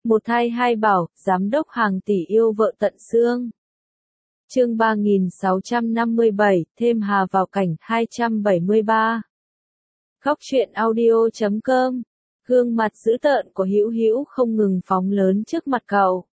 Một thai hai bảo, giám đốc hàng tỷ yêu vợ tận xương. Chương 3657, thêm Hà vào cảnh 273. Góc truyện audio.com. Gương mặt dữ tợn của Hữu Hữu không ngừng phóng lớn trước mặt cậu.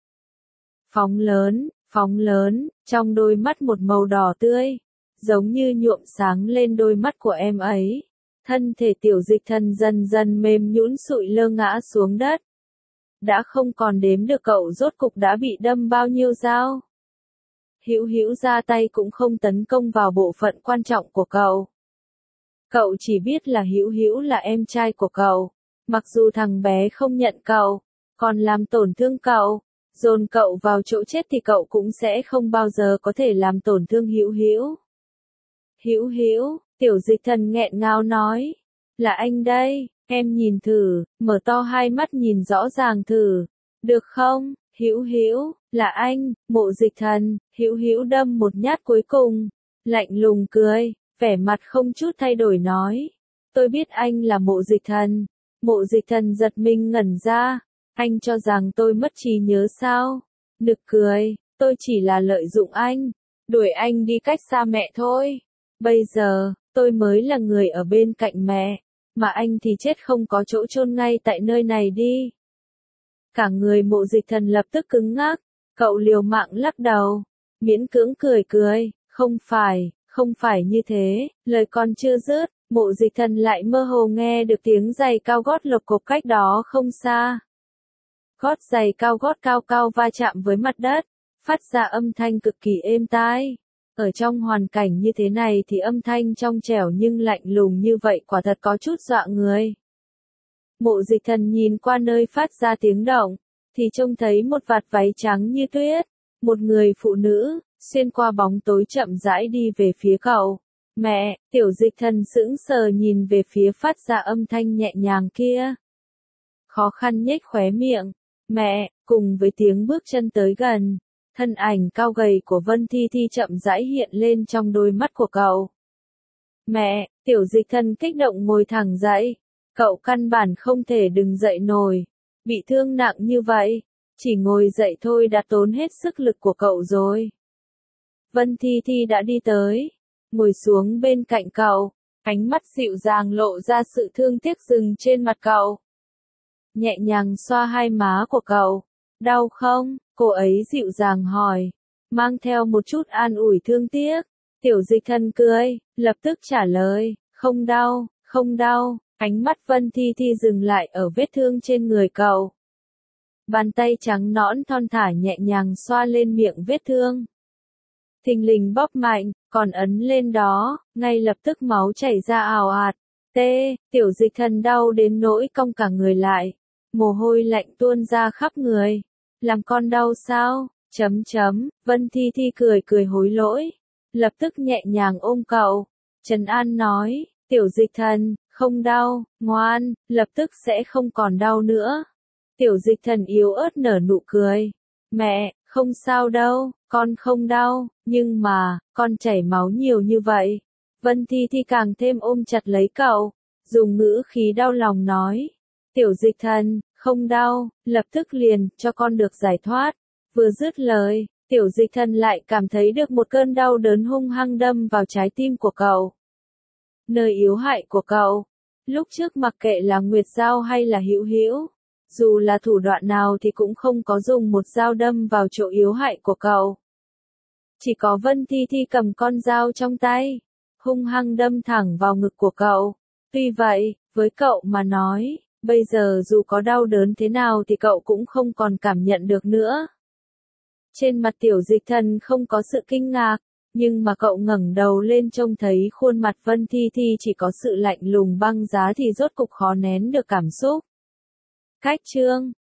Phóng lớn, trong đôi mắt một màu đỏ tươi, giống như nhuộm sáng lên đôi mắt của em ấy. Thân thể Tiểu Dịch Thần dần dần mềm nhũn sụi lơ ngã xuống đất. Đã không còn đếm được cậu rốt cục đã bị đâm bao nhiêu dao. Hữu Hữu ra tay cũng không tấn công vào bộ phận quan trọng của cậu. Cậu chỉ biết là Hữu Hữu là em trai của cậu. Mặc dù thằng bé không nhận cậu, còn làm tổn thương cậu, dồn cậu vào chỗ chết thì cậu cũng sẽ không bao giờ có thể làm tổn thương Hữu Hữu. Hữu Hữu, Tiểu Dịch Thần nghẹn ngào nói. Là anh đây, em nhìn thử, mở to hai mắt nhìn rõ ràng thử. Được không, Hữu Hữu, là anh, Mộ Dịch Thần. Hữu Hữu đâm một nhát cuối cùng, lạnh lùng cười, vẻ mặt không chút thay đổi nói. Tôi biết anh là Mộ Dịch Thần. Mộ Dịch Thần giật mình ngẩn ra. Anh cho rằng tôi mất trí nhớ sao? Nực cười, tôi chỉ là lợi dụng anh, đuổi anh đi cách xa mẹ thôi. Bây giờ, tôi mới là người ở bên cạnh mẹ, mà anh thì chết không có chỗ chôn ngay tại nơi này đi. Cả người Mộ Dịch Thần lập tức cứng ngắc, cậu liều mạng lắc đầu, miễn cưỡng cười, không phải như thế, lời còn chưa dứt, Mộ Dịch Thần lại mơ hồ nghe được tiếng giày cao gót lộc cộc cách đó không xa. Gót giày cao gót cao va chạm với mặt đất, phát ra âm thanh cực kỳ êm tai. Ở trong hoàn cảnh như thế này thì âm thanh trong trẻo nhưng lạnh lùng như vậy quả thật có chút dọa người. Mộ Dịch Thần nhìn qua nơi phát ra tiếng động, thì trông thấy một vạt váy trắng như tuyết, một người phụ nữ, xuyên qua bóng tối chậm rãi đi về phía cậu. Mẹ, Tiểu Dịch Thần sững sờ nhìn về phía phát ra âm thanh nhẹ nhàng kia. Khó khăn nhếch khóe miệng. Mẹ, cùng với tiếng bước chân tới gần, thân ảnh cao gầy của Vân Thi Thi chậm rãi hiện lên trong đôi mắt của cậu. Mẹ, Tiểu Dịch Thần kích động ngồi thẳng dậy, cậu căn bản không thể đứng dậy nổi, bị thương nặng như vậy, chỉ ngồi dậy thôi đã tốn hết sức lực của cậu rồi. Vân Thi Thi đã đi tới, ngồi xuống bên cạnh cậu, ánh mắt dịu dàng lộ ra sự thương tiếc dừng trên mặt cậu. Nhẹ nhàng xoa hai má của cậu. Đau không? Cô ấy dịu dàng hỏi, mang theo một chút an ủi thương tiếc. Tiểu Dịch Thần cười, lập tức trả lời, không đau. Ánh mắt Vân Thi Thi dừng lại ở vết thương trên người cậu. Bàn tay trắng nõn thon thả nhẹ nhàng xoa lên miệng vết thương. Thình lình bóp mạnh, còn ấn lên đó, ngay lập tức máu chảy ra ào ạt. Tiểu Dịch Thần đau đến nỗi cong cả người lại. Mồ hôi lạnh tuôn ra khắp người. Làm con đau sao? Vân Thi Thi cười hối lỗi. Lập tức nhẹ nhàng ôm cậu. Trấn an nói, Tiểu Dịch Thần, không đau, ngoan, lập tức sẽ không còn đau nữa. Tiểu Dịch Thần yếu ớt nở nụ cười. Mẹ, không sao đâu, con không đau, nhưng mà, con chảy máu nhiều như vậy. Vân Thi Thi càng thêm ôm chặt lấy cậu, dùng ngữ khí đau lòng nói. Tiểu Dịch Thần, không đau, lập tức liền, cho con được giải thoát. Vừa dứt lời, Tiểu Dịch Thần lại cảm thấy được một cơn đau đớn hung hăng đâm vào trái tim của cậu. Nơi yếu hại của cậu. Lúc trước mặc kệ là Nguyệt Giao hay là Hữu Hữu, dù là thủ đoạn nào thì cũng không có dùng một dao đâm vào chỗ yếu hại của cậu. Chỉ có Vân Thi Thi cầm con dao trong tay, hung hăng đâm thẳng vào ngực của cậu. Tuy vậy, với cậu mà nói, bây giờ dù có đau đớn thế nào thì cậu cũng không còn cảm nhận được nữa. Trên mặt Tiểu Dịch Thần không có sự kinh ngạc, nhưng mà cậu ngẩng đầu lên trông thấy khuôn mặt Vân Thi Thi chỉ có sự lạnh lùng băng giá thì rốt cục khó nén được cảm xúc. Cách chương